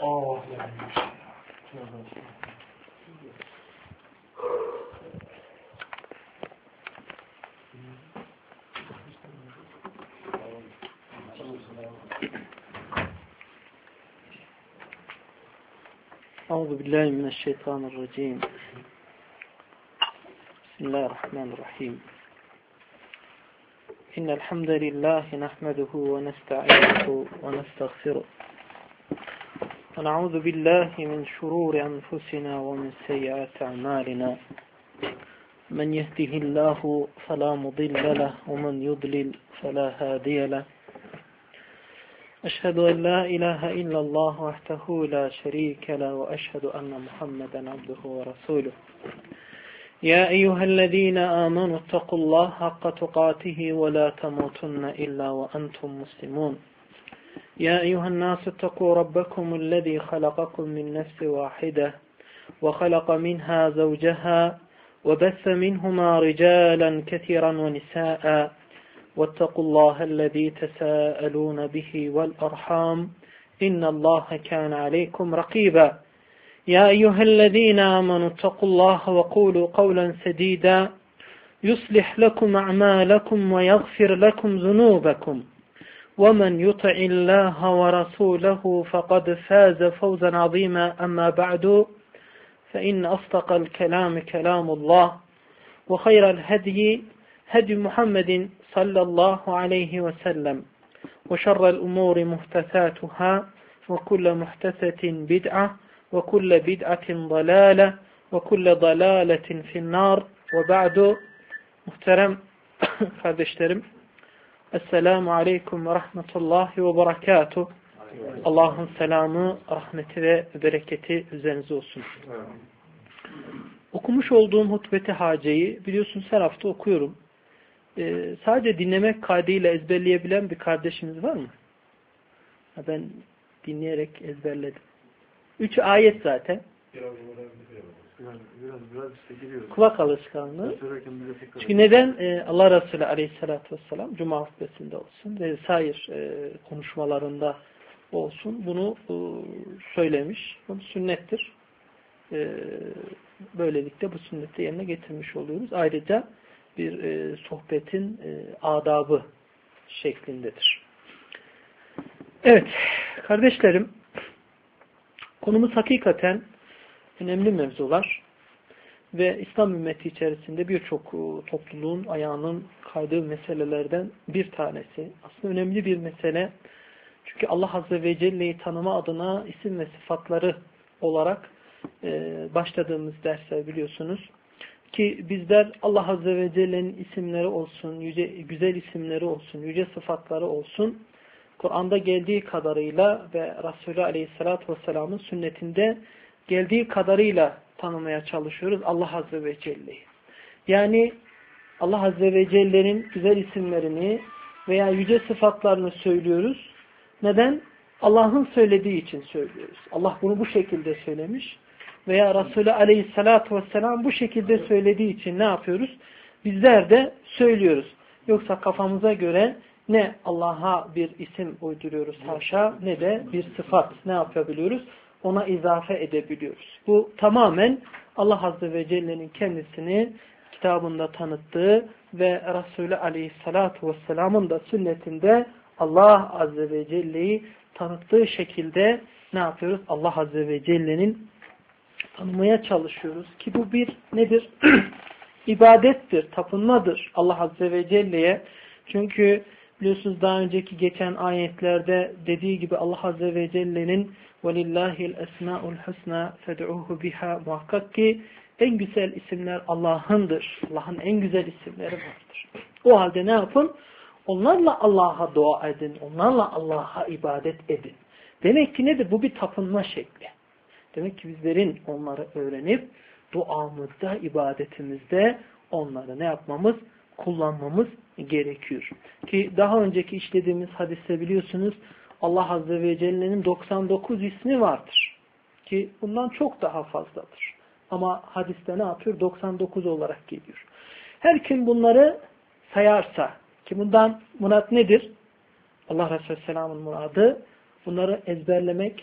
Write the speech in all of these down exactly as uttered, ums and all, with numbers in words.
Oh, أعوذ بالله من الشيطان الرجيم. بسم الله الرحمن الرحيم. إن الحمد لله نحمده ونستعينه ونستغفره ونعوذ بالله من شرور أنفسنا ومن سيئات أعمالنا من يهده الله فلا مضل له ومن يضلل فلا هادي له أشهد أن لا إله إلا الله وحده لا شريك له وأشهد أن محمدا عبده ورسوله يا أيها الذين آمنوا اتقوا الله حق تقاته ولا تموتن إلا وأنتم مسلمون يا أيها الناس اتقوا ربكم الذي خلقكم من نفس واحدة وخلق منها زوجها وبث منهما رجالا كثيرا ونساء واتقوا الله الذي تساءلون به والأرحام إن الله كان عليكم رقيبا يا أيها الذين آمنوا اتقوا الله وقولوا قولا سديدا يصلح لكم أعمالكم ويغفر لكم ذنوبكم ومن يطع الله ورسوله فقد فاز فوزا عظيما أما بعد فإن أصدق الكلام كلام الله وخير الهدي هدي محمد صلى الله عليه وسلم وشر الأمور محدثاتها وكل محدثة بدعة وكل بدعة ضلالة وكل ضلالة في النار وبعد muhterem kardeşlerim Esselamu Aleyküm ve Rahmetullahi ve Berekatuhu. Allah'ın selamı, rahmeti ve bereketi üzerinize olsun. Okumuş olduğum hutbeti haceyi biliyorsunuz her hafta okuyorum. Ee, sadece dinlemek kaydıyla ezberleyebilen bir kardeşimiz var mı? Ha, ben dinleyerek ezberledim. Üç ayet zaten. Biraz biraz biraz, biraz işte giriyoruz. Kulak alışkanlığı. Çünkü neden? Ee, Allah Resulü Aleyhisselatü Vesselam Cuma hutbesinde olsun ve sair e, konuşmalarında olsun bunu e, söylemiş. Bu sünnettir. E, böylelikle bu sünneti yerine getirmiş oluyoruz. Ayrıca bir e, sohbetin e, adabı şeklindedir. Evet kardeşlerim, konumuz hakikaten önemli mevzular ve İslam ümmeti içerisinde birçok topluluğun ayağının kaydığı meselelerden bir tanesi. Aslında önemli bir mesele. Çünkü Allah Azze ve Celle'yi tanıma adına isim ve sıfatları olarak e, başladığımız dersler biliyorsunuz. Ki bizler Allah Azze ve Celle'nin isimleri olsun, yüce, güzel isimleri olsun, yüce sıfatları olsun, Kur'an'da geldiği kadarıyla ve Resulü Aleyhisselatü Vesselam'ın sünnetinde geldiği kadarıyla tanımaya çalışıyoruz Allah Azze ve Celle'yi. Yani Allah Azze ve Celle'nin güzel isimlerini veya yüce sıfatlarını söylüyoruz. Neden? Allah'ın söylediği için söylüyoruz. Allah bunu bu şekilde söylemiş. Veya Resulü Aleyhisselatü Vesselam bu şekilde söylediği için ne yapıyoruz? Bizler de söylüyoruz. Yoksa kafamıza göre ne Allah'a bir isim uyduruyoruz haşa ne de bir sıfat ne yapabiliyoruz? Ona izafe edebiliyoruz. Bu tamamen Allah Azze ve Celle'nin kendisini kitabında tanıttığı ve Resulü Aleyhisselatü Vesselam'ın da sünnetinde Allah Azze ve Celle'yi tanıttığı şekilde ne yapıyoruz? Allah Azze ve Celle'nin tanımaya çalışıyoruz ki bu bir nedir? İbadettir, tapınmadır Allah Azze ve Celle'ye. Çünkü biliyorsunuz daha önceki geçen ayetlerde dediği gibi Allah Azze ve Celle'nin وَلِلَّهِ الْاَسْمَاءُ الْحُسْنَى فَدْعُوهُ بِهَا muhakkak ki en güzel isimler Allah'ındır. Allah'ın en güzel isimleri vardır. O halde ne yapın? Onlarla Allah'a dua edin. Onlarla Allah'a ibadet edin. Demek ki nedir? Bu bir tapınma şekli. Demek ki bizlerin onları öğrenip duamızda, ibadetimizde onları ne yapmamız? Kullanmamız gerekiyor. Ki daha önceki işlediğimiz hadiste biliyorsunuz Allah Azze ve Celle'nin doksan dokuz ismi vardır. Ki bundan çok daha fazladır. Ama hadiste ne yapıyor? doksan dokuz olarak geliyor. Her kim bunları sayarsa, ki bundan murat nedir? Allah Resulü Selam'ın muradı bunları ezberlemek,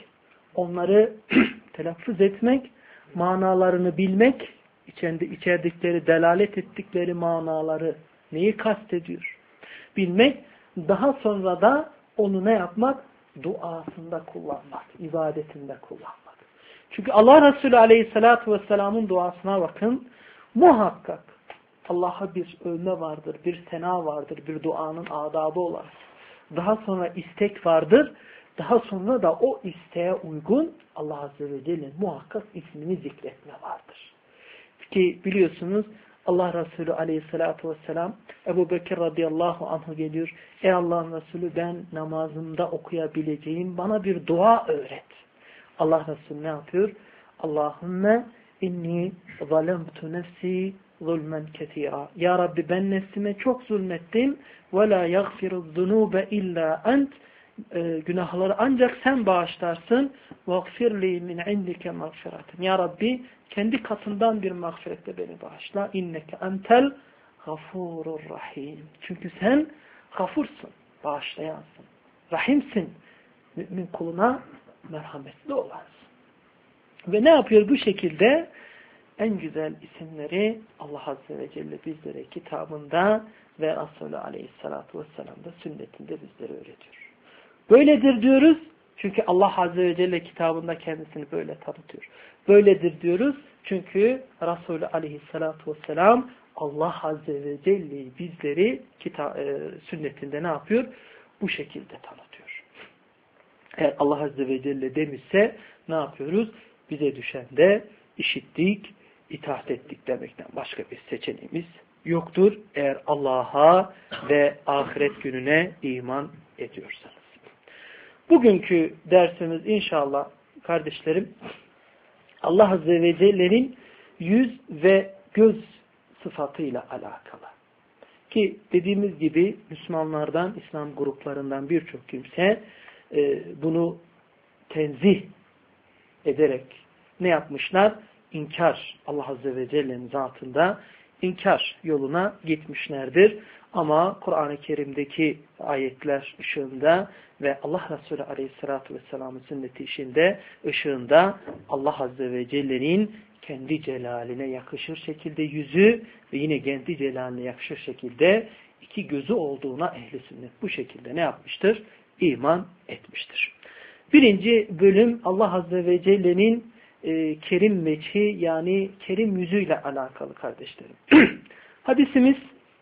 onları telaffuz etmek, manalarını bilmek, içinde içerdikleri, delalet ettikleri manaları neyi kastediyor bilmek, daha sonra da onu ne yapmak? Duasında kullanmak, ibadetinde kullanmak. Çünkü Allah Resulü Aleyhisselatü Vesselam'ın duasına bakın, muhakkak Allah'a bir övme vardır, bir sena vardır, bir duanın adabı olarak. Daha sonra istek vardır, daha sonra da o isteğe uygun Allah Azze ve Celle'nin muhakkak ismini zikretme vardır. Ki biliyorsunuz Allah Resulü Aleyhisselatü Vesselam Ebu Bekir radıyallahu anh'a geliyor. Ey Allah'ın Resulü, ben namazımda okuyabileceğim bana bir dua öğret. Allah Resulü ne yapıyor? Allahümme inni zalemtu nefsi zulmen ketira. Ya Rabbi, ben nefsime çok zulmettim. Ve la yaghfiru zunube illa ent. E, günahları ancak sen bağışlarsın. Vagfirli min indike mağfiraten. Ya Rabbi, kendi katından bir mağfiretle beni bağışla. İnneke entel gafurur rahim. Çünkü sen gafursun, bağışlayansın. Rahimsin. Mümin kuluna merhametli olansın. Ve ne yapıyor bu şekilde? En güzel isimleri Allah Azze ve Celle bizlere kitabında ve Resulü Aleyhisselatü Vesselam'da sünnetinde bizlere öğretiyor. Böyledir diyoruz. Çünkü Allah Azze ve Celle kitabında kendisini böyle tanıtıyor. Böyledir diyoruz. Çünkü Resulü Aleyhisselatü Vesselam Allah Azze ve Celle bizleri kita e, sünnetinde ne yapıyor? Bu şekilde tanıtıyor. Eğer Allah Azze ve Celle demişse ne yapıyoruz? Bize düşen de işittik, itaat ettik demekten başka bir seçeneğimiz yoktur. Eğer Allah'a ve ahiret gününe iman ediyorsanız. Bugünkü dersimiz inşallah kardeşlerim Allah Azze ve Celle'nin yüz ve göz sıfatıyla alakalı. Ki dediğimiz gibi Müslümanlardan, İslam gruplarından birçok kimse e, bunu tenzih ederek ne yapmışlar? İnkar, Allah Azze ve Celle'nin zatında inkar yoluna gitmişlerdir. Ama Kur'an-ı Kerim'deki ayetler ışığında ve Allah Resulü Aleyhisselatü Vesselam'ın sünneti işinde ışığında Allah Azze ve Celle'nin kendi celaline yakışır şekilde yüzü ve yine kendi celaline yakışır şekilde iki gözü olduğuna ehli sünnet bu şekilde ne yapmıştır? İman etmiştir. Birinci bölüm Allah Azze ve Celle'nin e, kerim veçhi yani kerim yüzüyle alakalı kardeşlerim. Hadisimiz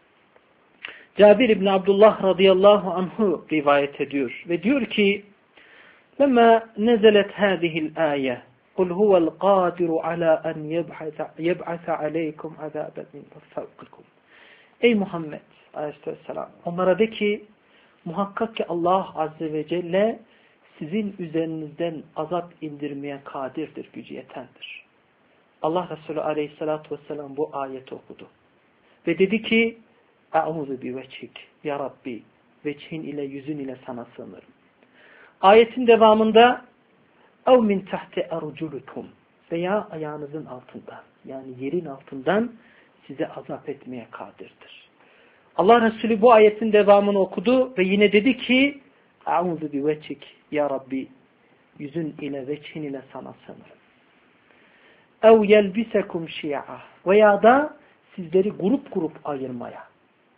Cabir İbni Abdullah radıyallahu anhu rivayet ediyor ve diyor ki لَمَّا نَزَلَتْ هَذِهِ الْآيَةِ قُلْ هُوَ الْقَادِرُ عَلَى أَنْ يَبْعَثَ عَلَيْكُمْ عَذَابًا مِنْ فَوْقِكُمْ. Ey Muhammed aleyhisselam, onlara de ki muhakkak ki Allah Azze ve Celle sizin üzerinizden azap indirmeye kadirdir, gücü yetendir. Allah Resulü Aleyhisselatü Vesselam bu ayeti okudu. Ve dedi ki Eûzu bi veçhik ya Rabbi, veçhin ile yüzün ile sana sığınırım. Ayetin devamında ev min tahti erculukum veya ayağınızın altından yani yerin altından size azap etmeye kadirdir. Allah Resulü bu ayetin devamını okudu ve yine dedi ki Eûzu bi veçhik ya Rabbi, yüzün ile veçhin ile sana sığınırım. Ev yelbisekum şi'a veya da sizleri grup grup ayırmaya.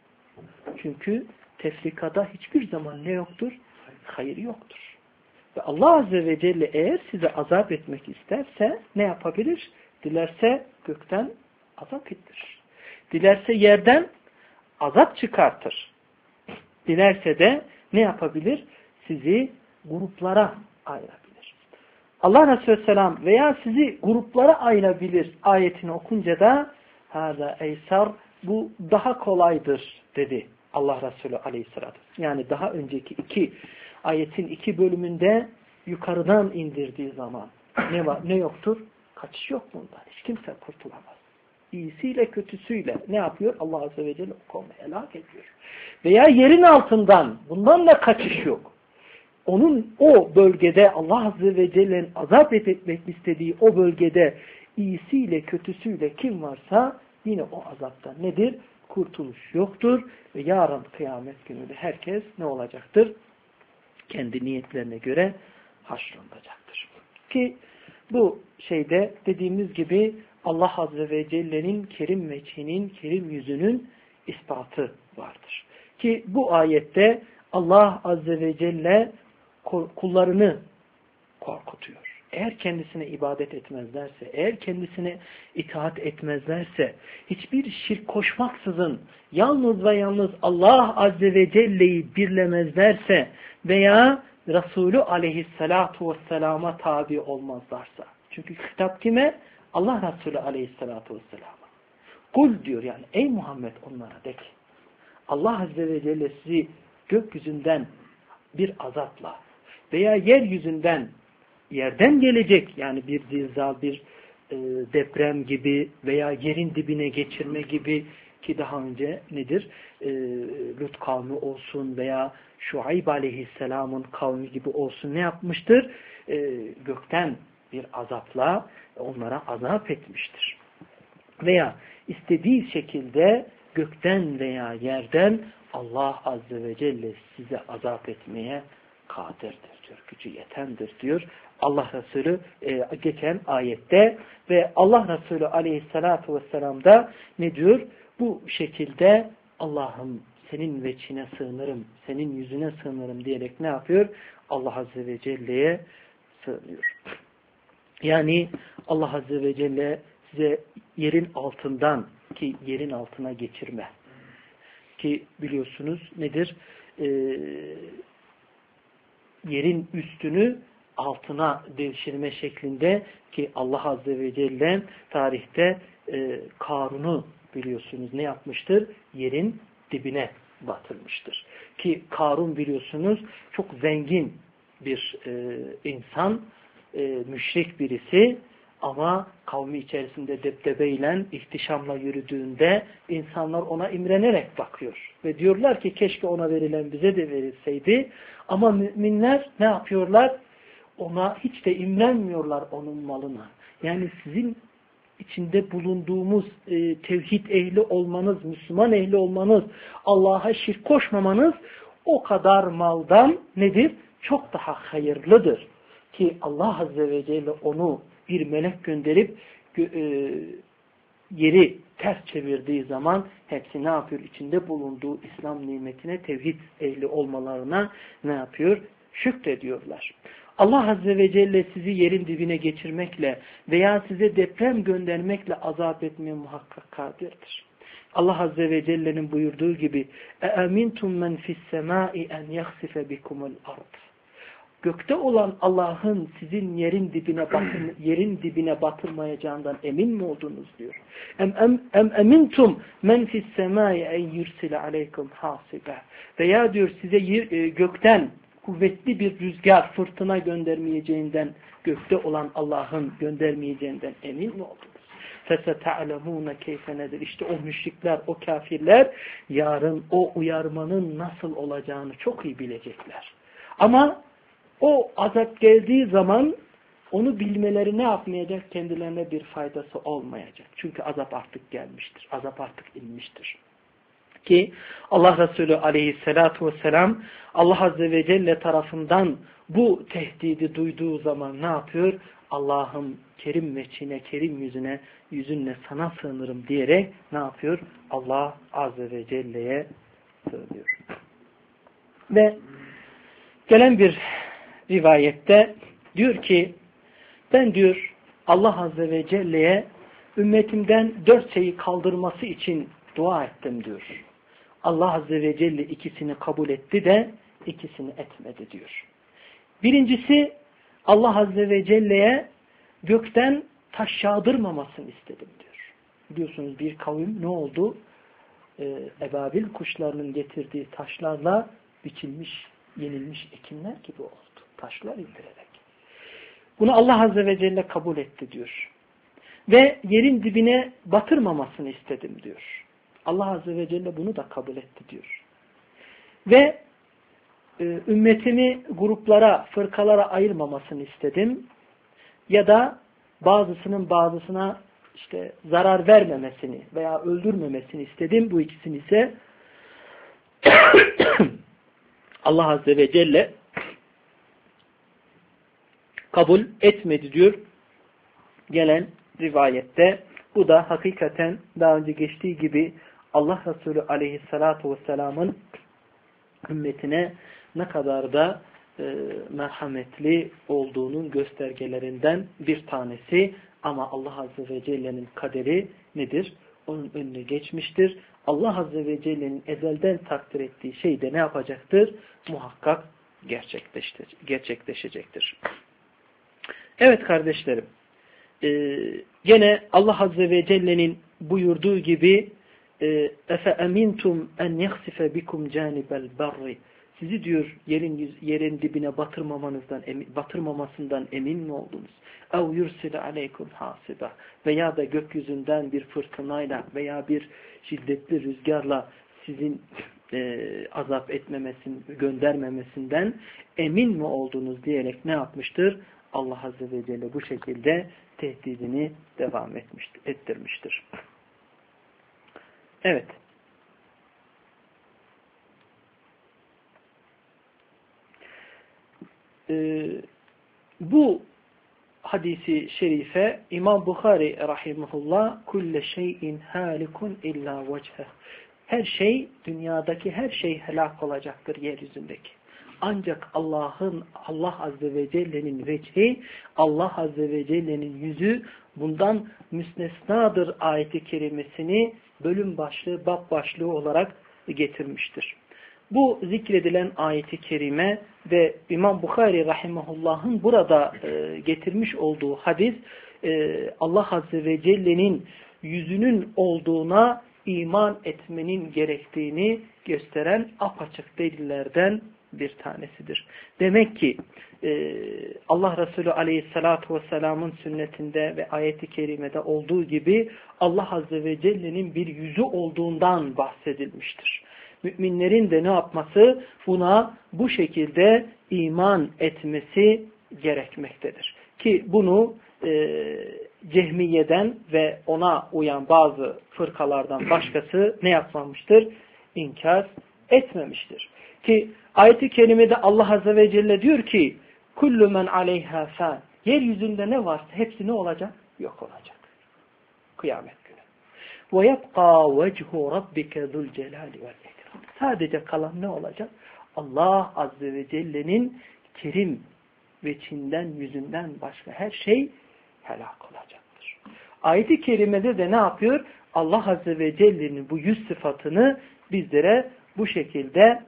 Çünkü tefrikada hiçbir zaman ne yoktur? Hayır yoktur. Ve Allah Azze ve Celle eğer size azap etmek isterse ne yapabilir? Dilerse gökten azap ettirir. Dilerse yerden azap çıkartır. Dilerse de ne yapabilir? Sizi gruplara ayırabilir. Allah Resulü Selam veya sizi gruplara ayırabilir ayetini okunca da hâzâ eysar, bu daha kolaydır dedi Allah Resulü Aleyhisselatü. Yani daha önceki iki ayetin iki bölümünde yukarıdan indirdiği zaman ne var, ne yoktur? Kaçış yok bundan. Hiç kimse kurtulamaz. İyisiyle kötüsüyle ne yapıyor? Allah Azze ve Celle o kavmi helak ediyor. Veya yerin altından bundan da kaçış yok. Onun o bölgede Allah Azze ve Celle'nin azap etmek istediği o bölgede iyisiyle kötüsüyle kim varsa yine o azaptan nedir? Kurtuluş yoktur ve yarın kıyamet gününde herkes ne olacaktır? Kendi niyetlerine göre haşrolunacaktır. Ki bu şeyde dediğimiz gibi Allah Azze ve Celle'nin kerim veçhinin, kerim yüzünün ispatı vardır. Ki bu ayette Allah Azze ve Celle kullarını korkutuyor. Eğer kendisine ibadet etmezlerse, eğer kendisine itaat etmezlerse, hiçbir şirk koşmaksızın yalnız ve yalnız Allah Azze ve Celle'yi birlemezlerse veya Resulü Aleyhisselatu Vesselam'a tabi olmazlarsa. Çünkü hitap kime? Allah Resulü Aleyhisselatu Vesselam'a. Kul diyor yani ey Muhammed onlara de ki Allah Azze ve Celle sizi gökyüzünden bir azapla veya yeryüzünden yerden gelecek yani bir zilzal, bir e, deprem gibi veya yerin dibine geçirme gibi ki daha önce nedir? E, Lut kavmi olsun veya Şuayb Aleyhisselam'ın kavmi gibi olsun ne yapmıştır? E, gökten bir azapla onlara azap etmiştir. Veya istediği şekilde gökten veya yerden Allah Azze ve Celle size azap etmeye kadirdir diyor. Gücü yetendir diyor. Allah Resulü e, geçen ayette ve Allah Resulü Aleyhisselatu Vesselam da ne diyor? Bu şekilde Allah'ım senin veçhine sığınırım, senin yüzüne sığınırım diyerek ne yapıyor? Allah Azze ve Celle'ye sığınıyor. Yani Allah Azze ve Celle size yerin altından ki yerin altına geçirme. Ki biliyorsunuz nedir? Ee, yerin üstünü altına devşirme şeklinde ki Allah Azze ve Celle tarihte e, Karun'u biliyorsunuz ne yapmıştır? Yerin dibine batırmıştır. Ki Karun biliyorsunuz çok zengin bir e, insan, e, müşrik birisi ama kavmi içerisinde debdebeyle, ihtişamla yürüdüğünde insanlar ona imrenerek bakıyor. Ve diyorlar ki keşke ona verilen bize de verilseydi. Ama müminler ne yapıyorlar? Ona hiç de imrenmiyorlar onun malına. Yani sizin içinde bulunduğumuz e, tevhid ehli olmanız, Müslüman ehli olmanız, Allah'a şirk koşmamanız o kadar maldan nedir? Çok daha hayırlıdır. Ki Allah Azze ve Celle onu bir melek gönderip e, yeri ters çevirdiği zaman hepsi ne yapıyor? İçinde bulunduğu İslam nimetine, tevhid ehli olmalarına ne yapıyor? Şükrediyorlar. Allah Azze ve Celle sizi yerin dibine geçirmekle veya size deprem göndermekle azap etmeye muhakkak kadirdir. Allah Azze ve Celle'nin buyurduğu gibi اَاَمِنْتُمْ مَنْ فِي السَّمَاءِ اَنْ يَخْسِفَ بِكُمُ الْأَرْضِ Gökte olan Allah'ın sizin yerin dibine batır, yerin dibine batırmayacağından emin mi oldunuz diyor. Em em em emintum men fis semai en yursile aleykum hasibe. Veya diyor size yer, gökten kuvvetli bir rüzgar, fırtına göndermeyeceğinden, gökte olan Allah'ın göndermeyeceğinden emin mi oldunuz? فَسَتَعْلَمُونَ كَيْفَ nedir? İşte o müşrikler, o kafirler yarın o uyarmanın nasıl olacağını çok iyi bilecekler. Ama o azap geldiği zaman onu bilmeleri ne yapmayacak? Kendilerine bir faydası olmayacak. Çünkü azap artık gelmiştir. Azap artık inmiştir. Ki Allah Resulü Aleyhisselatu Vesselam Allah Azze ve Celle tarafından bu tehdidi duyduğu zaman ne yapıyor? Allah'ım kerim veçhine, kerim yüzüne, yüzünle sana sığınırım diyerek ne yapıyor? Allah Azze ve Celle'ye sığınıyor. Ve gelen bir rivayette diyor ki ben diyor Allah Azze ve Celle'ye ümmetimden dört şeyi kaldırması için dua ettim diyor. Allah Azze ve Celle ikisini kabul etti de ikisini etmedi diyor. Birincisi Allah Azze ve Celle'ye gökten taş yağdırmamasını istedim diyor. Biliyorsunuz bir kavim ne oldu? Ee, ebabil kuşlarının getirdiği taşlarla biçilmiş, yenilmiş ekinler gibi oldu. Taşlar indirerek. Bunu Allah Azze ve Celle kabul etti diyor. Ve yerin dibine batırmamasını istedim diyor. Allah Azze ve Celle bunu da kabul etti diyor. Ve e, ümmetimi gruplara, fırkalara ayırmamasını istedim. Ya da bazısının bazısına işte zarar vermemesini veya öldürmemesini istedim. Bu ikisini ise Allah Azze ve Celle kabul etmedi diyor gelen rivayette. Bu da hakikaten daha önce geçtiği gibi Allah Resulü aleyhissalatu vesselamın ümmetine ne kadar da e, merhametli olduğunun göstergelerinden bir tanesi. Ama Allah Azze ve Celle'nin kaderi nedir? Onun önüne geçmiştir. Allah Azze ve Celle'nin ezelden takdir ettiği şey de ne yapacaktır? Muhakkak gerçekleşecektir. Evet kardeşlerim, e, gene Allah Azze ve Celle'nin buyurduğu gibi efe emintum en yakhsife bikum canibel barri, sizi diyor yerin yerin dibine batırmamanızdan batırmamasından emin mi oldunuz? Ev yursile aleykum hasiba, veya da gökyüzünden bir fırtınayla veya bir şiddetli rüzgarla sizin e, azap etmemesin, göndermemesinden emin mi oldunuz diyerek ne yapmıştır? Allah Azze ve Celle bu şekilde tehdidini devam etmiştir, ettirmiştir. Evet. Ee, bu hadisi şerife İmam Bukhari rahimahullah kulle şeyin halikun illa vecheh, her şey, dünyadaki her şey helak olacaktır yeryüzündeki. Ancak Allah'ın, Allah Azze ve Celle'nin vecihi, Allah Azze ve Celle'nin yüzü bundan müstesnadır ayeti kerimesini bölüm başlığı, bab başlığı olarak getirmiştir. Bu zikredilen ayeti kerime ve İmam Bukhari rahimahullah'ın burada e, getirmiş olduğu hadis e, Allah Azze ve Celle'nin yüzünün olduğuna iman etmenin gerektiğini gösteren apaçık delillerden bir tanesidir. Demek ki e, Allah Resulü aleyhissalatu vesselamın sünnetinde ve ayeti kerimede olduğu gibi Allah Azze ve Celle'nin bir yüzü olduğundan bahsedilmiştir. Müminlerin de ne yapması? Buna bu şekilde iman etmesi gerekmektedir. Ki bunu e, Cehmiye'den ve ona uyan bazı fırkalardan başkası ne yapmamıştır? İnkar etmemiştir. Ki ayet-i kerimede Allah Azze ve Celle diyor ki kullu men aleyha fan, yeryüzünde ne varsa hepsi ne olacak? Yok olacak. Kıyamet günü. Ve yebqa vechu rabbike zul celali vel ikram. Sadece kalan ne olacak? Allah Azze ve Celle'nin kerim veçinden, yüzünden başka her şey helak olacaktır. Ayet-i kerimede de ne yapıyor? Allah Azze ve Celle'nin bu yüz sıfatını bizlere bu şekilde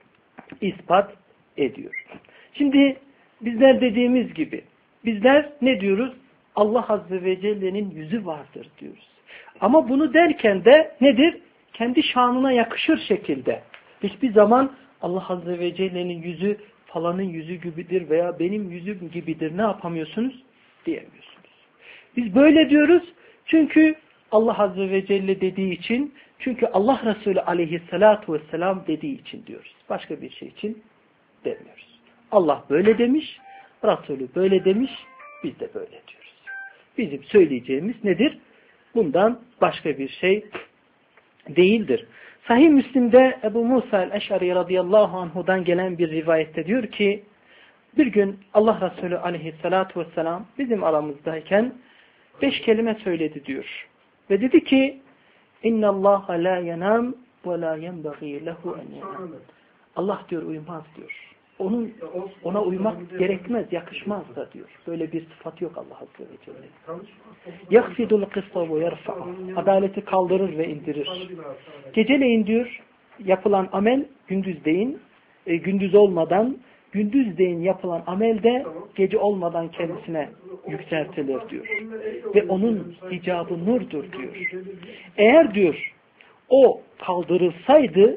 ispat ediyor. Şimdi bizler dediğimiz gibi bizler ne diyoruz? Allah Azze ve Celle'nin yüzü vardır diyoruz. Ama bunu derken de nedir? Kendi şanına yakışır şekilde. Hiçbir zaman Allah Azze ve Celle'nin yüzü falanın yüzü gibidir veya benim yüzüm gibidir ne yapamıyorsunuz? Diyemiyorsunuz. Biz böyle diyoruz çünkü Allah Azze ve Celle dediği için, çünkü Allah Resulü aleyhissalatu vesselam dediği için diyoruz. Başka bir şey için demiyoruz. Allah böyle demiş, Resulü böyle demiş, biz de böyle diyoruz. Bizim söyleyeceğimiz nedir? Bundan başka bir şey değildir. Sahih Müslim'de Ebu Musa el-Eş'ari radıyallahu anhu'dan gelen bir rivayette diyor ki, bir gün Allah Resulü aleyhissalatu vesselam bizim aramızdayken beş kelime söyledi diyor. Ve dedi ki, İnna Allah la yenam ve la yenbagî lehu en yenam. Allah diyor uyumaz diyor. Onun ona uymak gerekmez, yakışmaz da diyor. Böyle bir sıfat yok Allah Azze ve Celle. Yakhfidul kısta ve yerfa'u. Adaleti kaldırır ve indirir. Geceleyin diyor yapılan amel gündüzleyin, e, gündüz olmadan, gündüzleyin yapılan amel de gece olmadan kendisine yükseltilir diyor. Ve onun icabı nurdur diyor. Eğer diyor o kaldırılsaydı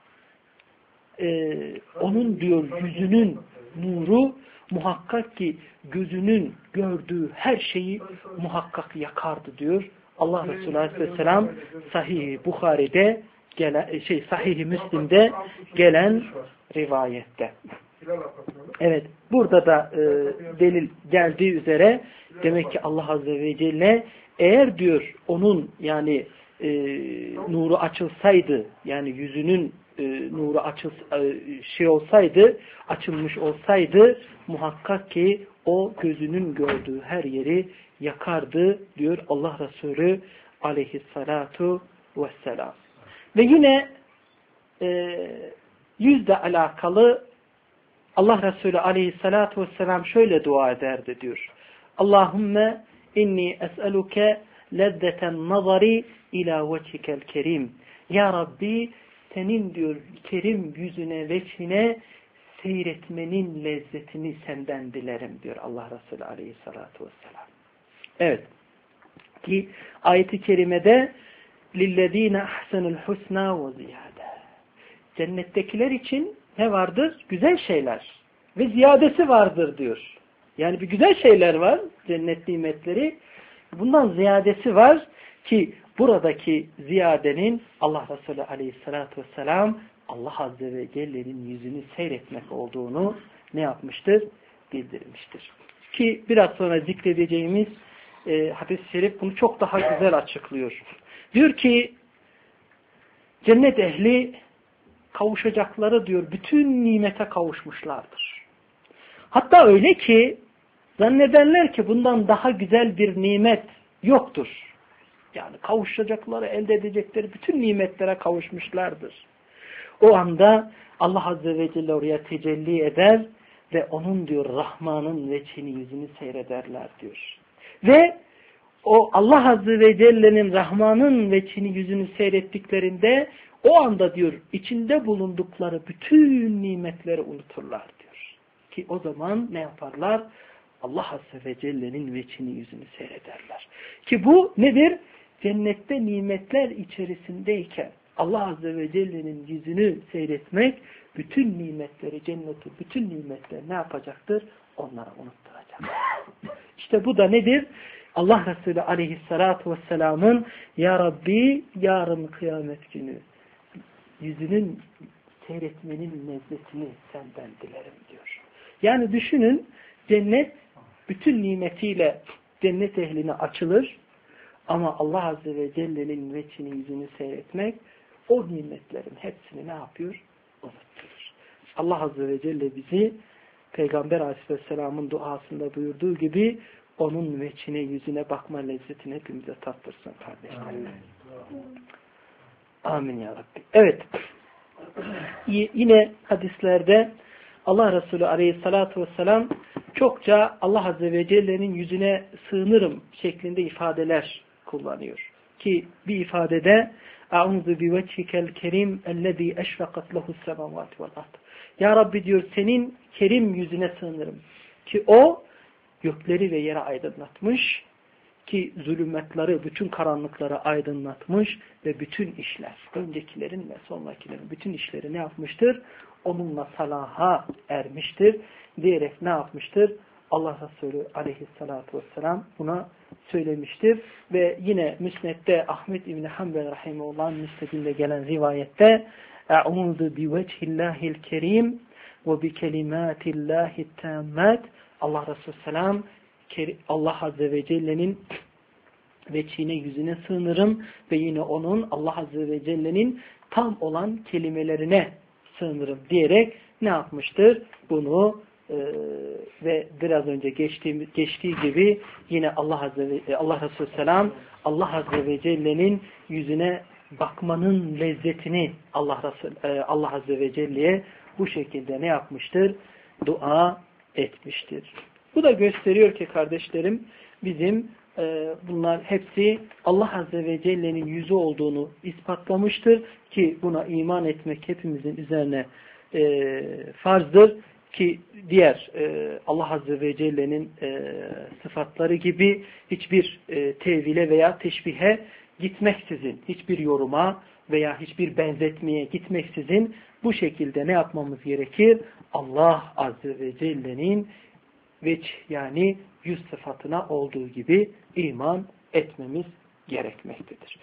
Ee, onun diyor yüzünün nuru muhakkak ki gözünün gördüğü her şeyi muhakkak yakardı diyor. Allah Resulü Aleyhisselam Sahih-i Bukhari'de gelen, şey Sahih-i Müslim'de gelen rivayette. Evet, burada da e, delil geldiği üzere demek ki Allah Azze ve Celle eğer diyor onun yani e, nuru açılsaydı, yani yüzünün e, nuru açıl e, şey olsaydı, açılmış olsaydı muhakkak ki o gözünün gördüğü her yeri yakardı diyor Allah Resulü aleyhissalatu vesselam. Ve yine e, yüzle alakalı Allah Resulü aleyhissalatu vesselam şöyle dua ederdi diyor. Allahümme inni es'eluke lezzeten nazari ila vecikel kerim. Ya Rabbi senin diyor kerim yüzüne veçhine seyretmenin lezzetini senden dilerim diyor Allah Resulü aleyhissalatu vesselam. Evet. Ki ayet-i kerimede lillezine ahsenul husna ve ziyade. Cennettekiler için ne vardır? Güzel şeyler. Ve ziyadesi vardır diyor. Yani bir güzel şeyler var. Cennet nimetleri. Bundan ziyadesi var ki buradaki ziyadenin Allah Resulü aleyhissalatu vesselam Allah Azze ve Celle'nin yüzünü seyretmek olduğunu ne yapmıştır? Bildirmiştir. Ki biraz sonra zikredeceğimiz e, hadis-i şerif bunu çok daha güzel açıklıyor. Diyor ki cennet ehli kavuşacakları diyor bütün nimete kavuşmuşlardır. Hatta öyle ki zannederler ki bundan daha güzel bir nimet yoktur. Yani kavuşacakları, elde edecekleri bütün nimetlere kavuşmuşlardır. O anda Allah Azze ve Celle oraya tecelli eder ve onun diyor Rahman'ın veçhini yüzünü seyrederler diyor. Ve o Allah Azze ve Celle'nin Rahman'ın veçhini yüzünü seyrettiklerinde o anda diyor içinde bulundukları bütün nimetleri unuturlar diyor. Ki o zaman ne yaparlar? Allah Azze ve Celle'nin veçhini yüzünü seyrederler. Ki bu nedir? Cennette nimetler içerisindeyken Allah Azze ve Celle'nin yüzünü seyretmek bütün nimetleri, cenneti, bütün nimetleri ne yapacaktır? Onlara unutturacak. İşte bu da nedir? Allah Resulü aleyhissalatu vesselamın Ya Rabbi yarın kıyamet günü yüzünün seyretmenin lezzetini senden dilerim diyor. Yani düşünün cennet bütün nimetiyle cennet ehline açılır ama Allah Azze ve Celle'nin veçhini yüzünü seyretmek o nimetlerin hepsini ne yapıyor? Unutturur. Allah Azze ve Celle bizi Peygamber Aleyhisselam'ın duasında buyurduğu gibi onun veçhine yüzüne bakma lezzetini hepimize tattırsın kardeşlerim. Amin ya Rabbi. Evet. Yine hadislerde Allah Resulü Aleyhisselatü Vesselam çokça Allah Azze ve Celle'nin yüzüne sığınırım şeklinde ifadeler kullanıyor. Ki bir ifadede A'udhu bi vecikel kerim ellezî eşfaqat lehu's semâvâti vel ard. Ya Rabbi diyor senin kerim yüzüne sığınırım. Ki o gökleri ve yeri aydınlatmış ki zulümetleri, bütün karanlıkları aydınlatmış ve bütün işler, öncekilerin ve sonrakilerin bütün işleri ne yapmıştır? Onunla salaha ermiştir diyerek ne yapmıştır? Allah Resulü aleyhissalatu vesselam buna söylemiştir. Ve yine Müsned'de Ahmet İbni Hanbel rahimehullah'ın müsnedinde gelen rivayette Eûzu bi vechillahil kerim ve bi kelimatillahi tammat. Allah Resulü selam Allah Azze ve Celle'nin veçhine yüzüne sığınırım ve yine onun Allah Azze ve Celle'nin tam olan kelimelerine sığınırım diyerek ne yapmıştır? Bunu e, ve biraz önce geçtiği, geçtiği gibi yine Allah Azze ve Allah Resulü selam Allah Azze ve Celle'nin yüzüne bakmanın lezzetini Allah Resulü, e, Allah Azze ve Celle'ye bu şekilde ne yapmıştır? Dua etmiştir. Bu da gösteriyor ki kardeşlerim bizim e, bunlar hepsi Allah Azze ve Celle'nin yüzü olduğunu ispatlamıştır ki buna iman etmek hepimizin üzerine e, farzdır ki diğer e, Allah Azze ve Celle'nin e, sıfatları gibi hiçbir e, tevile veya teşbihe gitmeksizin, hiçbir yoruma veya hiçbir benzetmeye gitmeksizin bu şekilde ne yapmamız gerekir? Allah Azze ve Celle'nin veç yani yüz sıfatına olduğu gibi iman etmemiz gerekmektedir.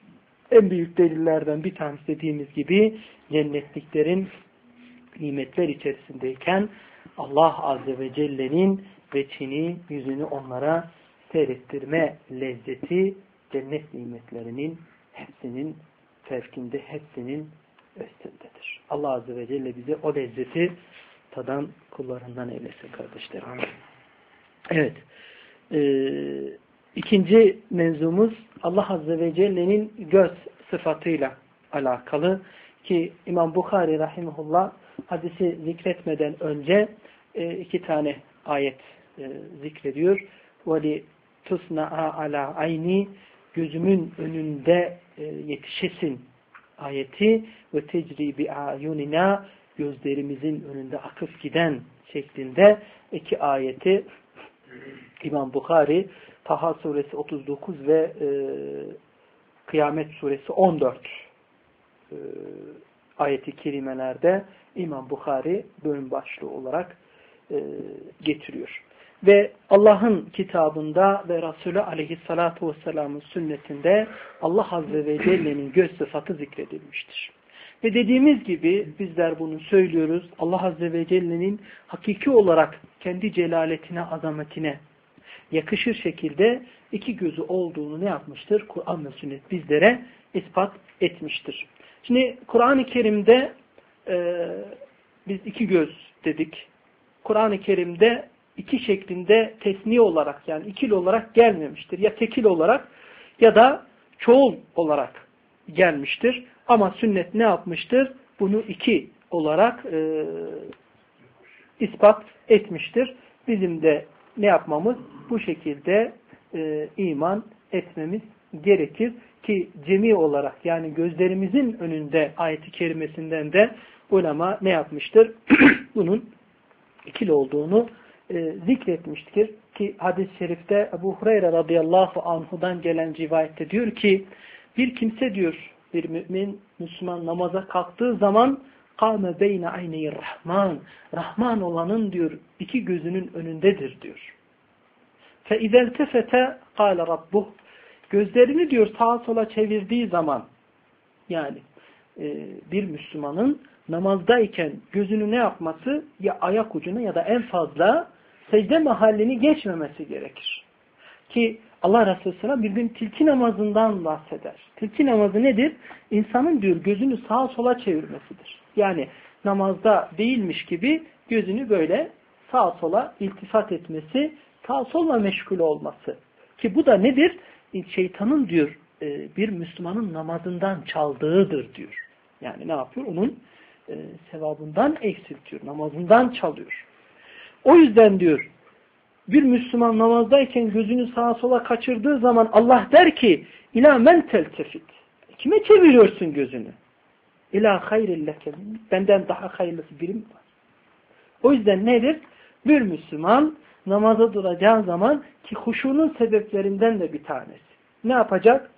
En büyük delillerden bir tanesi dediğimiz gibi cennetliklerin nimetler içerisindeyken Allah Azze ve Celle'nin veçhini, yüzünü onlara seyrettirme lezzeti cennet nimetlerinin hepsinin fevkinde, hepsinin üstündedir. Allah Azze ve Celle bize o lezzeti tadan kullarından eylesin kardeşlerim. Evet. Ee, ikinci mevzumuz Allah Azze ve Celle'nin göz sıfatıyla alakalı ki İmam Bukhari rahimahullah hadisi zikretmeden önce e, iki tane ayet e, zikrediyor. وَلِ تُسْنَعَا عَلَى عَيْنِ gözümün önünde e, yetişesin ayeti ve tecri bi ayunina gözlerimizin önünde akıp giden şeklinde iki ayeti İmam Bukhari Taha suresi otuz dokuz ve e, Kıyamet suresi on dört e, ayeti kerimelerde İmam Bukhari bölüm başlığı olarak e, getiriyor. Ve Allah'ın kitabında ve Resulü aleyhissalatu vesselamın sünnetinde Allah Azze ve Celle'nin göz sıfatı zikredilmiştir. Ve dediğimiz gibi bizler bunu söylüyoruz. Allah Azze ve Celle'nin hakiki olarak kendi celaletine, azametine yakışır şekilde iki gözü olduğunu ne yapmıştır? Kur'an ve sünnet bizlere ispat etmiştir. Şimdi Kur'an-ı Kerim'de e, biz iki göz dedik. Kur'an-ı Kerim'de iki şeklinde tesniye olarak yani ikili olarak gelmemiştir. Ya tekil olarak ya da çoğul olarak gelmiştir. Ama sünnet ne yapmıştır? Bunu iki olarak e, ispat etmiştir. Bizim de ne yapmamız? Bu şekilde e, iman etmemiz gerekir ki cemi olarak yani gözlerimizin önünde ayeti kerimesinden de ulema ne yapmıştır? Bunun ikili olduğunu e, zikretmiştir ki hadis-i şerifte Ebu Hureyre radıyallahu anhudan gelen rivayette diyor ki bir kimse diyor bir mümin Müslüman namaza kalktığı zaman kâme beyne ayneyir rahman Rahman olanın diyor iki gözünün önündedir diyor. Fe izeltefete kâle rabbuh gözlerini diyor sağa sola çevirdiği zaman yani e, bir Müslümanın namazdayken gözünü ne yapması ya ayak ucuna ya da en fazla secde mahallini geçmemesi gerekir. Ki Allah Resulü Sallallahu bir gün tilki namazından bahseder. Tilki namazı nedir? İnsanın diyor gözünü sağa sola çevirmesidir. Yani namazda değilmiş gibi gözünü böyle sağa sola iltifat etmesi, sağa sola meşgul olması. Ki bu da nedir? Şeytanın diyor bir Müslümanın namazından çaldığıdır diyor. Yani ne yapıyor? Onun e, sevabından eksiltiyor. Namazından çalıyor. O yüzden diyor bir Müslüman namazdayken gözünü sağa sola kaçırdığı zaman Allah der ki İlâ men teltefit. Kime çeviriyorsun gözünü? İlâ hayrilleke. Benden daha hayırlısı birim var. O yüzden nedir? Bir Müslüman namaza duracağı zaman ki huşunun sebeplerinden de bir tanesi. Ne yapacak?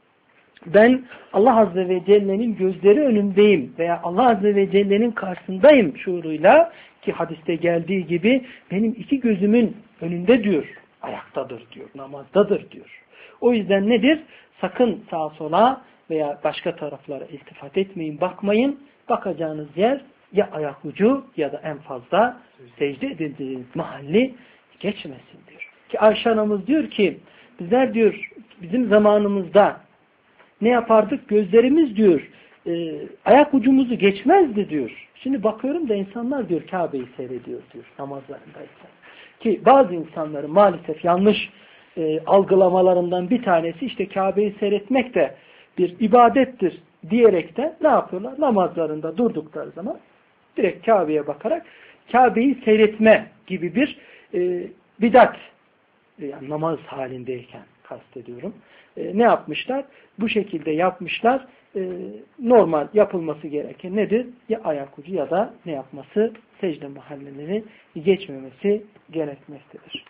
Ben Allah Azze ve Celle'nin gözleri önündeyim veya Allah Azze ve Celle'nin karşısındayım şuuruyla ki hadiste geldiği gibi benim iki gözümün önünde diyor, ayaktadır diyor, namazdadır diyor. O yüzden nedir? Sakın sağa sola veya başka taraflara iltifat etmeyin, bakmayın. Bakacağınız yer ya ayak ucu ya da en fazla secde edildiğiniz mahalli geçmesin diyor. Ki Ayşe anamız diyor ki bizler diyor bizim zamanımızda ne yapardık? Gözlerimiz diyor e, ayak ucumuzu geçmezdi diyor. Şimdi bakıyorum da insanlar diyor Kabe'yi seyrediyor diyor namazlarındaysa. Ki bazı insanların maalesef yanlış e, algılamalarından bir tanesi işte Kabe'yi seyretmek de bir ibadettir diyerek de ne yapıyorlar? Namazlarında durdukları zaman direkt Kabe'ye bakarak Kabe'yi seyretme gibi bir e, bidat yani namaz halindeyken kastediyorum. E, ne yapmışlar? Bu şekilde yapmışlar. E, normal yapılması gereken nedir? Ya ayak ucu ya da ne yapması? Secde mahalleleri geçmemesi gerekmektedir.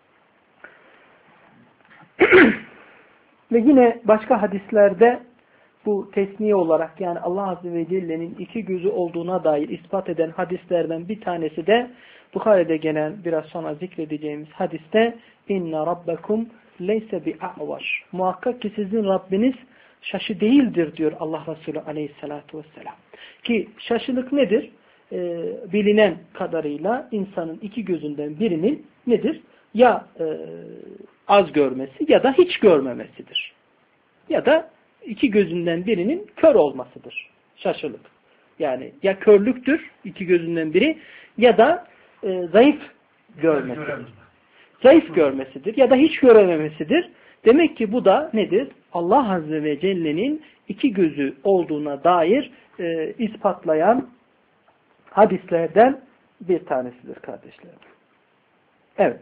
Ve yine başka hadislerde bu tesniye olarak yani Allah Azze ve Celle'nin iki gözü olduğuna dair ispat eden hadislerden bir tanesi de Bukhari'de gelen biraz sonra zikredeceğimiz hadiste inna rabbakum leyse bi'a'vaş. Muhakkak ki sizin Rabbiniz şaşı değildir diyor Allah Resulü aleyhissalatu vesselam. Ki şaşılık nedir? Ee, bilinen kadarıyla insanın iki gözünden birinin nedir? Ya e, az görmesi ya da hiç görmemesidir. Ya da iki gözünden birinin kör olmasıdır. Şaşılık. Yani ya körlüktür iki gözünden biri ya da e, zayıf görmesidir. zayıf görmesidir ya da hiç görememesidir. Demek ki bu da nedir? Allah Azze ve Celle'nin iki gözü olduğuna dair e, ispatlayan hadislerden bir tanesidir kardeşlerim. Evet.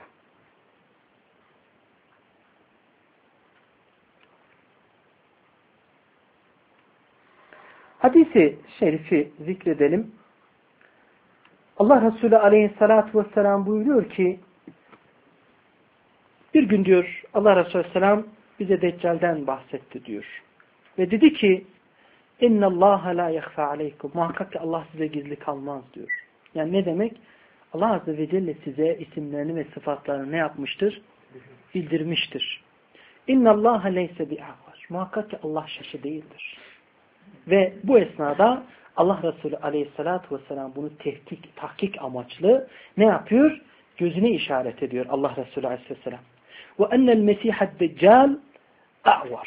Hadisi şerifi zikredelim. Allah Resulü Aleyhisselatü Vesselam buyuruyor ki bir gün diyor Allah Resulü Aleyhisselam bize Deccal'den bahsetti diyor. Ve dedi ki اِنَّ اللّٰهَ لَا يَخْفَى عَلَيْكُمْ muhakkak ki Allah size gizli kalmaz diyor. Yani ne demek? Allah Azze ve Celle size isimlerini ve sıfatlarını ne yapmıştır? Bildirmiştir. اِنَّ اللّٰهَ لَيْسَ بِعَوَرٍ muhakkak ki Allah şaşı değildir. Ve bu esnada Allah Resulü Aleyhisselatü Vesselam bunu tehdit, tahkik amaçlı ne yapıyor? Gözüne işaret ediyor Allah Resulü Aleyhisselam. وَاَنَّ الْمَسِيحَ الدَّجَّالِ اَعْوَرٍ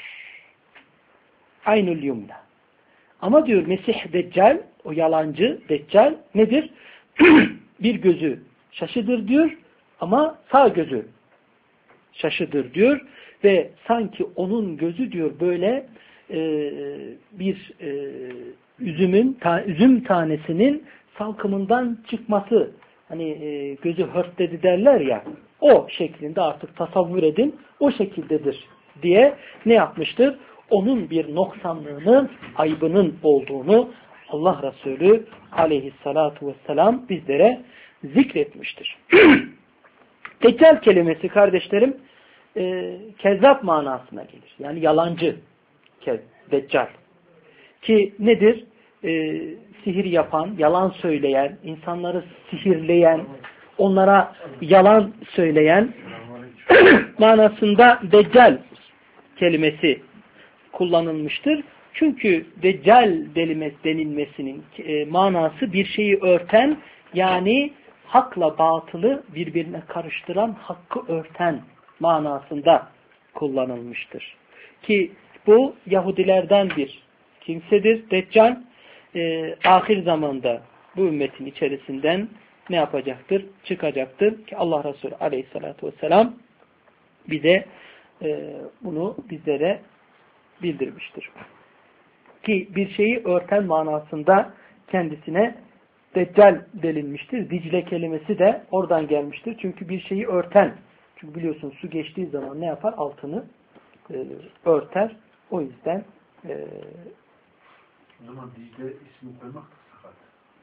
aynul yumna. Ama diyor Mesih Deccal, o yalancı Deccal nedir? Bir gözü şaşıdır diyor ama sağ gözü şaşıdır diyor ve sanki onun gözü diyor böyle e, bir e, üzümün ta, üzüm tanesinin salkımından çıkması, hani e, gözü hörtledi derler ya, o şeklinde artık tasavvur edin, o şekildedir diye ne yapmıştır? Onun bir noksanlığının, aybının olduğunu Allah Resulü Aleyhissalatu vesselam bizlere zikretmiştir. Deccal kelimesi kardeşlerim e, kezzap manasına gelir. Yani yalancı kez, Deccal. Ki nedir? E, sihir yapan, yalan söyleyen, insanları sihirleyen, onlara yalan söyleyen manasında Deccal kelimesi kullanılmıştır. Çünkü Deccal denilmesinin e, manası bir şeyi örten, yani hakla batılı birbirine karıştıran, hakkı örten manasında kullanılmıştır. Ki bu Yahudilerden bir kimsedir. Deccal e, ahir zamanda bu ümmetin içerisinden ne yapacaktır? Çıkacaktır. Ki Allah Resulü Aleyhisselatü Vesselam bize e, bunu bizlere bildirmiştir. Ki bir şeyi örten manasında kendisine Deccal denilmiştir. Dicle kelimesi de oradan gelmiştir. Çünkü bir şeyi örten. Çünkü biliyorsun su geçtiği zaman ne yapar? Altını e, örter. O yüzden e, o zaman Dicle ismi koymak da sakat.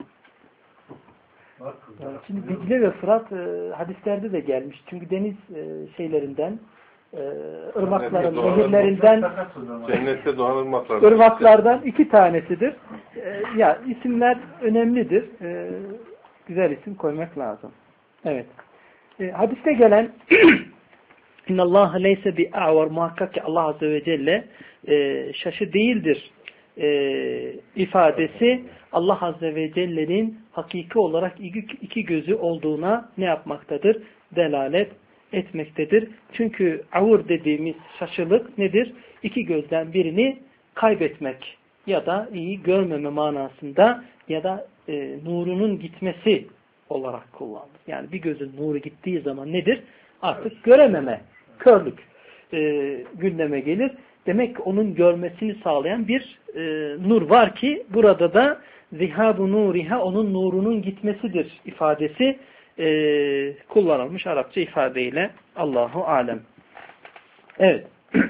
Yani şimdi Dicle ve Fırat e, hadislerde de gelmiş. Çünkü deniz e, şeylerinden e, ırmakların, nehirlerinden cennette doğan ırmaklardan ırmaklardan iki tanesidir. E, ya isimler önemlidir. E, güzel isim koymak lazım. Evet. E, hadiste gelen İnna Allah leyse bi a'var muhakkak ki Allah Azze ve Celle e, şaşı değildir e, ifadesi Allah Azze ve Celle'nin hakiki olarak iki, iki gözü olduğuna ne yapmaktadır? Delalet etmektedir. Çünkü avur dediğimiz şaşılık nedir? İki gözden birini kaybetmek ya da iyi görmeme manasında ya da e, nurunun gitmesi olarak kullanılır. Yani bir gözün nuru gittiği zaman nedir? Artık görememe, körlük e, gündeme gelir. Demek ki onun görmesini sağlayan bir e, nur var ki burada da zihabu nuriha onun nurunun gitmesidir ifadesi e, kullanılmış Arapça ifadeyle. Allahu alem. Evet.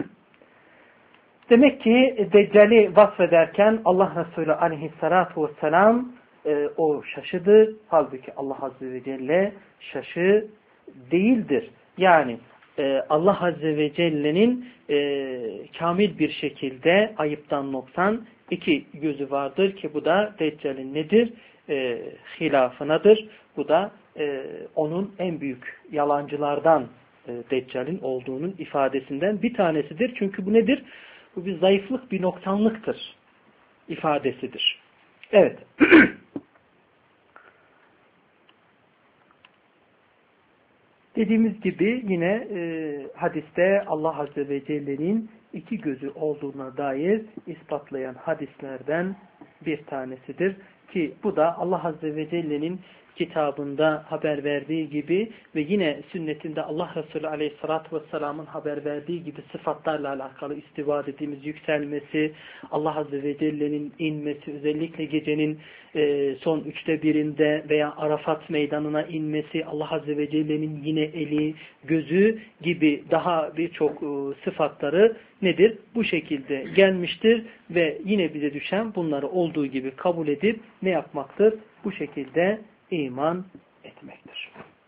Demek ki Deccal'i vasfederken Allah Resulü aleyhissalatu vesselam e, o şaşıdır. Halbuki Allah Azze ve Celle şaşı değildir. Yani e, Allah Azze ve Celle'nin e, kamil bir şekilde ayıptan noksan iki gözü vardır ki bu da Deccal'in nedir? E, hilafınadır. Bu da e, onun en büyük yalancılardan e, Deccal'in olduğunun ifadesinden bir tanesidir. Çünkü bu nedir? Bu bir zayıflık, bir noksanlıktır ifadesidir. Evet. Dediğimiz gibi yine e, hadiste Allah Azze ve Celle'nin iki gözü olduğuna dair ispatlayan hadislerden bir tanesidir. Ki bu da Allah Azze ve Celle'nin kitabında haber verdiği gibi ve yine sünnetinde Allah Resulü Aleyhisselatü Vesselam'ın haber verdiği gibi sıfatlarla alakalı istiva dediğimiz yükselmesi, Allah Azze ve Celle'nin inmesi, özellikle gecenin e, son üçte birinde veya Arafat meydanına inmesi, Allah Azze ve Celle'nin yine eli, gözü gibi daha birçok e, sıfatları nedir? Bu şekilde gelmiştir ve yine bize düşen bunları olduğu gibi kabul edip ne yapmaktır? Bu şekilde iman etmektir.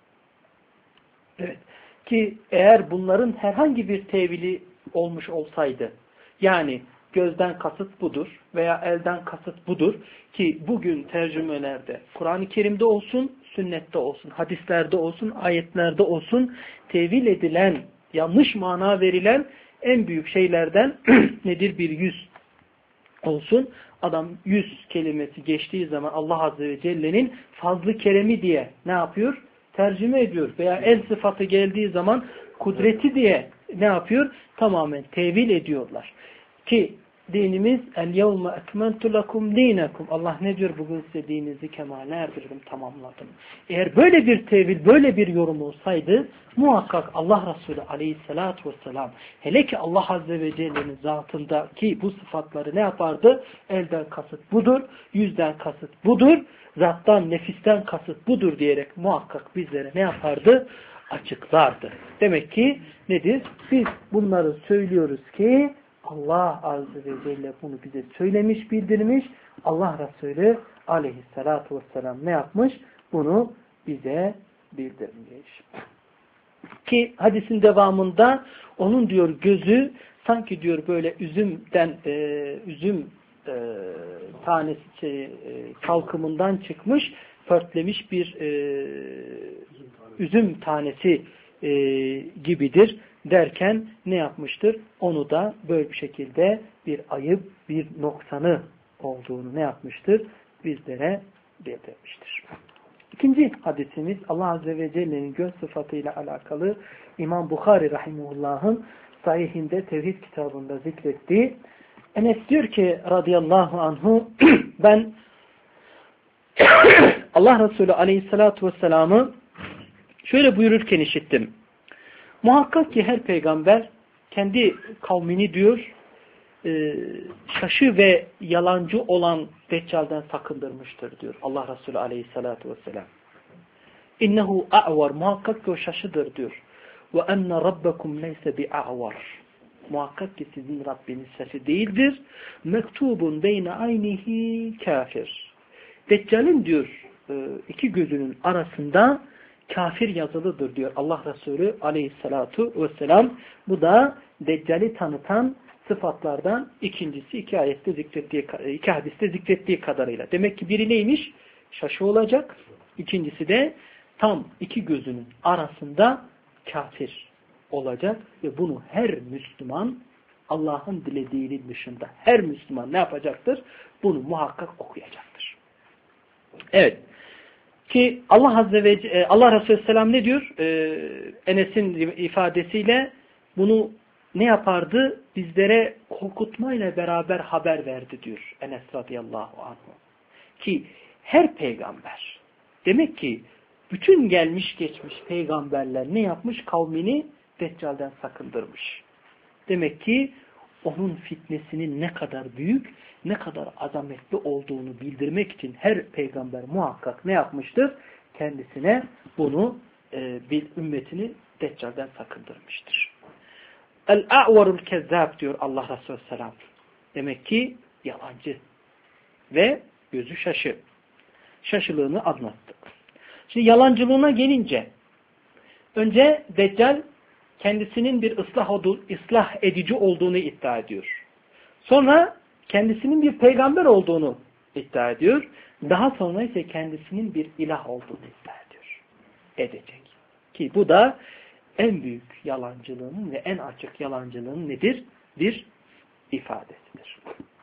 Evet. Ki eğer bunların herhangi bir tevili olmuş olsaydı, yani gözden kasıt budur veya elden kasıt budur ki bugün tercümelerde, Kur'an-ı Kerim'de olsun, sünnette olsun, hadislerde olsun, ayetlerde olsun tevil edilen, yanlış mana verilen en büyük şeylerden nedir? Bir yüz olsun. Adam yüz kelimesi geçtiği zaman Allah Azze ve Celle'nin fazlı keremi diye ne yapıyor? Tercüme ediyor. Veya el sıfatı geldiği zaman kudreti diye ne yapıyor? Tamamen tevil ediyorlar. Ki dinimiz el-yevme ekmentu lekum dinekum. Allah ne diyor? Bugün size dininizi kemale erdirdim, tamamladım. Eğer böyle bir tevil, böyle bir yorum olsaydı muhakkak Allah Resulü Aleyhisselatü Vesselam hele ki Allah Azze ve Celle'nin zatındaki bu sıfatları ne yapardı? Elden kasıt budur, yüzden kasıt budur, zattan, nefisten kasıt budur diyerek muhakkak bizlere ne yapardı? Açıklardı. Demek ki nedir? Biz bunları söylüyoruz ki Allah Azze ve Celle bunu bize söylemiş, bildirmiş. Allah Resulü Aleyhisselatü Vesselam ne yapmış? Bunu bize bildirmiş. Ki hadisin devamında onun diyor gözü sanki diyor böyle üzümden e, üzüm e, tanesi şey, e, kalkımından çıkmış, pörtlemiş bir e, üzüm tanesi e, gibidir derken ne yapmıştır? Onu da böyle bir şekilde bir ayıp, bir noksanı olduğunu ne yapmıştır? Bizlere bildirmiştir. İkinci hadisimiz Allah Azze ve Celle'nin göz sıfatıyla alakalı İmam Bukhari Rahimullah'ın sahihinde Tevhid kitabında zikrettiği. Enes diyor ki radıyallahu anhu ben Allah Resulü Aleyhisselatü Vesselam'ı şöyle buyururken işittim. Muhakkak ki her peygamber kendi kavmini diyor e, şaşı ve yalancı olan Deccal'den sakındırmıştır diyor Allah Resulü Aleyhisselatü Vesselam. İnnehu a'var, muhakkak ki o şaşıdır diyor. Ve enne rabbekum leyse bi'a'var. Muhakkak ki sizin Rabbiniz şaşı değildir. Mektubun beyne aynihi kafir. Deccal'in diyor iki gözünün arasında kafir yazılıdır diyor Allah Resulü Aleyhisselatu Vesselam. Bu da Deccal'i tanıtan sıfatlardan ikincisi iki ayette zikrettiği, iki hadiste zikrettiği kadarıyla. Demek ki biri neymiş? Şaşı olacak. İkincisi de tam iki gözünün arasında kafir olacak ve bunu her Müslüman Allah'ın dilediğinin dışında her Müslüman ne yapacaktır? Bunu muhakkak okuyacaktır. Evet. Ki Allah Azze ve Allah Resulü Selam ne diyor? Ee, Enes'in ifadesiyle bunu ne yapardı? Bizlere korkutmayla beraber haber verdi diyor Enes radıyallahu anh. Ki her peygamber, demek ki bütün gelmiş geçmiş peygamberler ne yapmış? Kavmini Deccal'den sakındırmış. Demek ki onun fitnesinin ne kadar büyük, ne kadar azametli olduğunu bildirmek için her peygamber muhakkak ne yapmıştır? Kendisine bunu e, bir ümmetini Deccal'den sakındırmıştır. El-a'varul kezzab diyor Allah Resulü Selam. Demek ki yalancı ve gözü şaşı. Şaşılığını anlattı. Şimdi yalancılığına gelince önce Deccal kendisinin bir ıslah, ıslah edici olduğunu iddia ediyor. Sonra kendisinin bir peygamber olduğunu iddia ediyor. Daha sonra ise kendisinin bir ilah olduğunu iddia ediyor. Edecek. Ki bu da en büyük yalancılığının ve en açık yalancılığının nedir? Bir ifadesidir.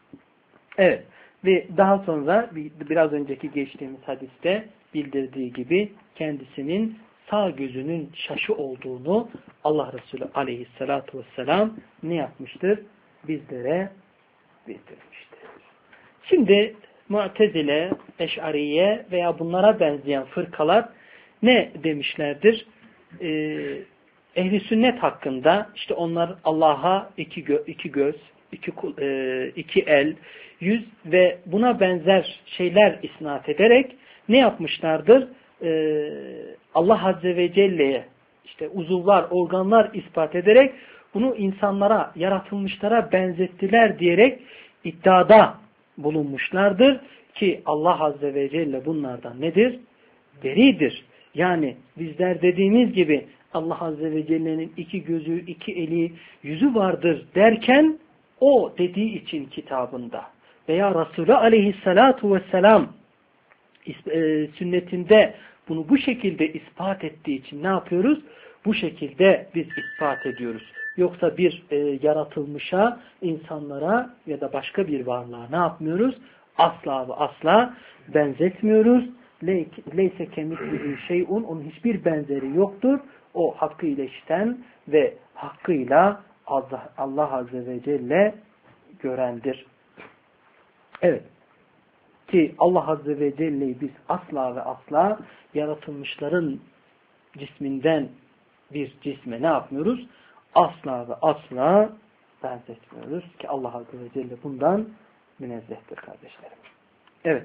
Evet. Ve daha sonra biraz önceki geçtiğimiz hadiste bildirdiği gibi kendisinin sağ gözünün şaşı olduğunu Allah Resulü Aleyhisselatü Vesselam ne yapmıştır? Bizlere bildirmiştir. Şimdi Mu'tezile, Eş'ariye veya bunlara benzeyen fırkalar ne demişlerdir? Ee, Ehli sünnet hakkında işte onlar Allah'a iki, gö iki göz, iki, e, iki el, yüz ve buna benzer şeyler isnat ederek ne yapmışlardır? Ee, Allah Azze ve Celle'ye işte uzuvlar, organlar ispat ederek bunu insanlara, yaratılmışlara benzettiler diyerek iddiada bulunmuşlardır ki Allah Azze ve Celle bunlardan nedir? Beridir. Yani bizler dediğimiz gibi Allah Azze ve Celle'nin iki gözü, iki eli, yüzü vardır derken o dediği için kitabında veya Resulü Aleyhisselatu Vesselam sünnetinde bunu bu şekilde ispat ettiği için ne yapıyoruz? Bu şekilde biz ispat ediyoruz. Yoksa bir e, yaratılmışa, insanlara ya da başka bir varlığa ne yapmıyoruz? Asla ve asla benzetmiyoruz. Leyse kemitlihi şey'un, onun hiçbir benzeri yoktur. O hakkıyla işten ve hakkıyla Allah, Allah Azze ve Celle görendir. Evet. Ki Allah Azze ve Celle'yi biz asla ve asla yaratılmışların cisminden bir cisme ne yapmıyoruz? Asla ve asla benzetmiyoruz ki Allah Azze ve Celle bundan münezzehtir kardeşlerim. Evet.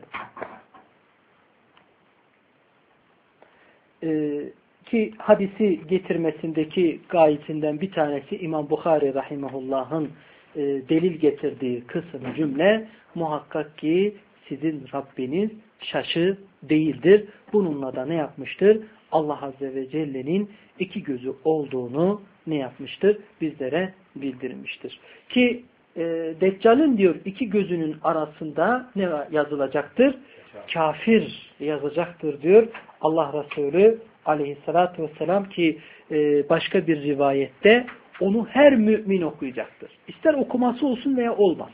Ee, ki hadisi getirmesindeki gayetinden bir tanesi İmam Bukhari Rahimahullah'ın e, delil getirdiği kısım cümle muhakkak ki sizin Rabbiniz şaşı değildir. Bununla da ne yapmıştır? Allah Azze ve Celle'nin iki gözü olduğunu ne yapmıştır? Bizlere bildirmiştir. Ki e, Deccal'in diyor iki gözünün arasında ne yazılacaktır? Kafir yazacaktır diyor Allah Resulü Aleyhisselatü Vesselam ki e, başka bir rivayette onu her mümin okuyacaktır. İster okuması olsun veya olmaz.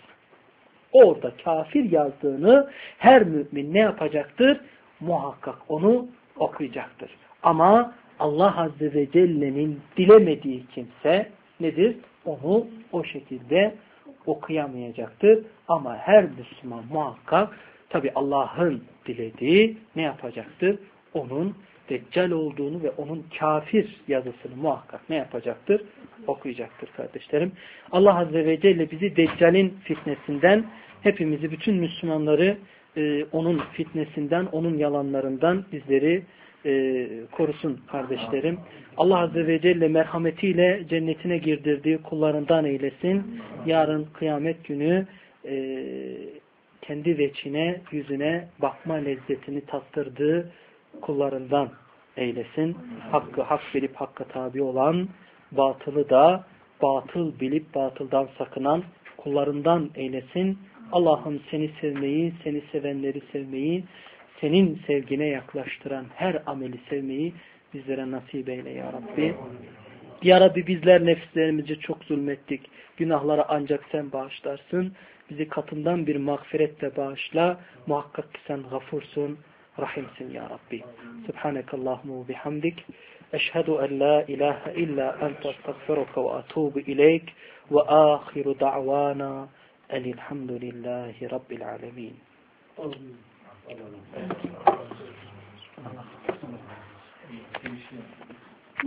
Orada kafir yazdığını her mümin ne yapacaktır? Muhakkak onu okuyacaktır. Ama Allah Azze ve Celle'nin dilemediği kimse nedir? Onu o şekilde okuyamayacaktır. Ama her Müslüman muhakkak tabi Allah'ın dilediği ne yapacaktır? Onun Deccal olduğunu ve onun kafir yazısını muhakkak ne yapacaktır? Okuyacaktır kardeşlerim. Allah Azze ve Celle bizi Deccal'in fitnesinden, hepimizi, bütün Müslümanları e, onun fitnesinden, onun yalanlarından bizleri e, korusun kardeşlerim. Allah Azze ve Celle merhametiyle cennetine girdirdiği kullarından eylesin. Yarın kıyamet günü e, kendi veçine, yüzüne bakma lezzetini tattırdığı kullarından eylesin. Hakkı hak bilip hakka tabi olan, batılı da batıl bilip batıldan sakınan kullarından eylesin. Allah'ım seni sevmeyi, seni sevenleri sevmeyi, senin sevgine yaklaştıran her ameli sevmeyi bizlere nasip eyle ya Rabbi. Ya Rabbi bizler nefislerimizi çok zulmettik. Günahları ancak sen bağışlarsın. Bizi katından bir mağfiretle bağışla. Muhakkak ki sen gafursun, rahimsin ya Rabbi. Subhanekallahumma ve bihamdik. Eşhedü en la ilahe illa ente estağfiruke ve atubu ileyk ve ahiru da'vana elhamdülillahi rabbil alemin. Allah.